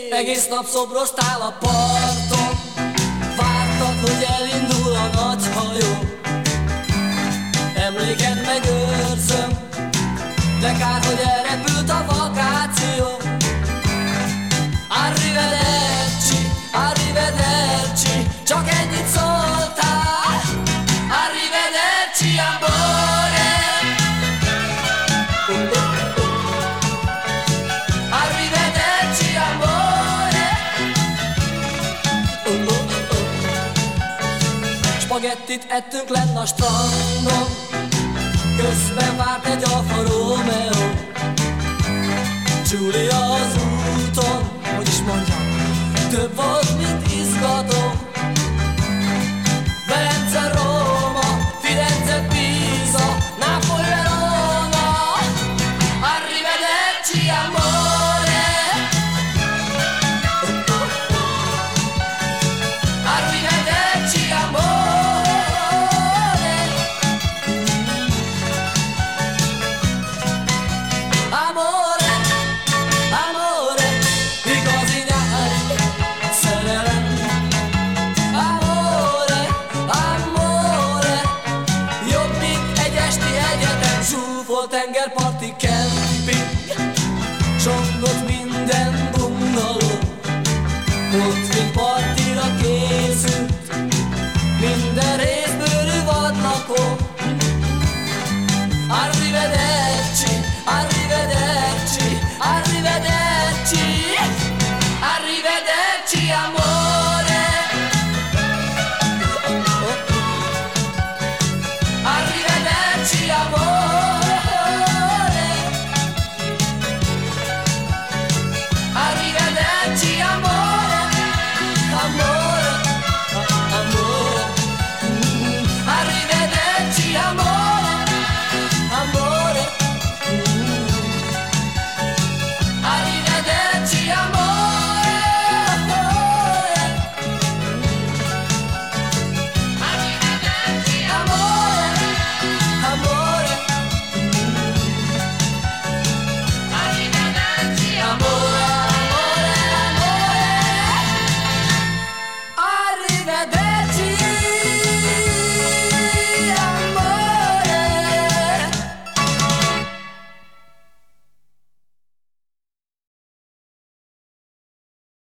Egész nap szobroztál a parton, vártad, hogy elindul a nagy hajó. Emléked megőrzöm, de kár, hogy elrepült a vakáció. Arrivederci, arrivederci, csak ennyit szóltál. Arrivederci, amore. Arrivederci, amore. Spagettit ettünk lenn a strandon, közben várt egy Alfa Romeo. Giulia az úton, hogy is mondjam, több volt, mint izgató. Velence, Róma, Firenze, Pisa, Napoli, Verona. Arrivederci, amore. Arrivederci, amore. Amore, amore, igazi nyári szerelem. Amore, amore, jobb, mint egy esti egyetem. Zsúfolt tengerparti kemping, csongott minden bungaló. Ott